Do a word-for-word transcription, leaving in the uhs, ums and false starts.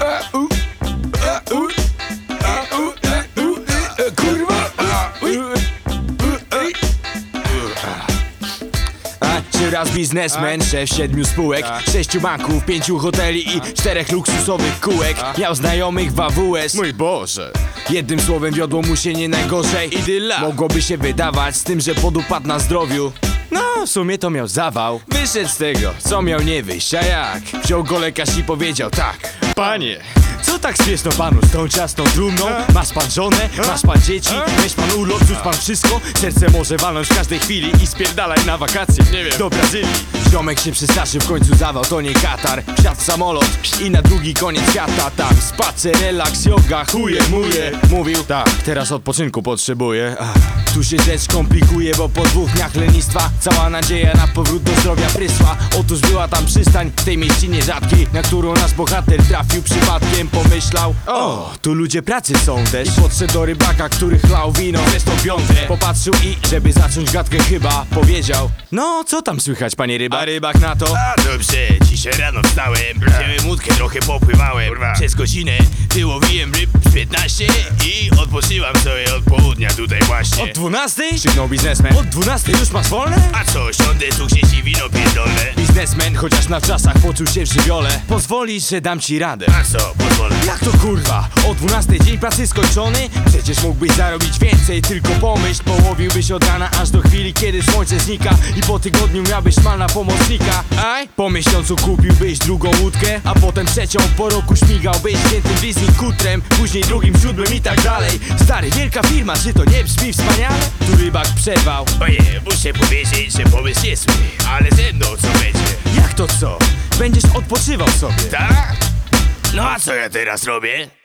Raz biznesmen, szef siedmiu spółek, sześciu banków, pięciu hoteli i czterech luksusowych kółek. Miał znajomych w A W S. Mój Boże. Jednym słowem wiodło mu się nie najgorzej. Idylla. Mogłoby się wydawać, z tym, że podupadł na zdrowiu. No, w sumie to miał zawał. Wyszedł z tego, co miał nie wyjść, a jak? Wziął go lekarz i powiedział tak: Panie, co tak śmieszno panu z tą ciasną trumną? Masz pan żonę, masz pan dzieci, weź pan urlop, rzuć pan wszystko. Serce może walnąć w każdej chwili i spierdalaj na wakacje, nie wiem, do Brazylii. Ziomek się przestraszył, w końcu zawał, to nie Katar. Wsiadł w samolot i na drugi koniec świata. Tam spacer, relaks, yoga, chuje, muje. Mówił tak, teraz odpoczynku potrzebuję. Ach. Tu się rzecz komplikuje, bo po dwóch dniach lenistwa cała nadzieja na powrót do zdrowia prysła. Otóż była tam przystań w tej mieścinie rzadkiej, na którą nasz bohater trafił przypadkiem. Pomyślał, o, tu ludzie pracy są też. I podszedł do rybaka, który chlał wino, zresztą piąte. Popatrzył i, żeby zacząć gadkę chyba, powiedział: no, co tam słychać, panie rybak? a rybak na to: A dobrze, dzisiaj rano wstałem, wziąłem łódkę, trochę popływałem. Kurwa. Przez godzinę wyłowiłem ryb z piętnaście i odpoczywam sobie od południa tutaj właśnie. Od dwunastej? Krzyknął biznesmen. Od dwunastej już masz wolne? A co, siądę tu gdzieś i wino pierdolne. Biznesmen, chociaż na czasach poczuł się w żywiole. Pozwolisz, że dam ci radę. A co, pozwolę. Jak to kurwa? O dwunastej dzień pracy skończony? Przecież mógłbyś zarobić więcej, tylko pomyśl. Połowiłbyś od rana aż do chwili, kiedy słońce znika i po tygodniu miałbyś szmalna pomocnika. Aj? Po miesiącu kupiłbyś drugą łódkę, a potem trzecią, po roku śmigałbyś świętym leasing kutrem, później drugim, siódmym i tak dalej. Stary, wielka firma, czy to nie brzmi wspaniale? Tu rybak przerwał: Oje, muszę powiedzieć, że pomysł jest zły, ale ze mną co będzie? jak to co? Będziesz odpoczywał sobie. Tak? No a co ja teraz robię?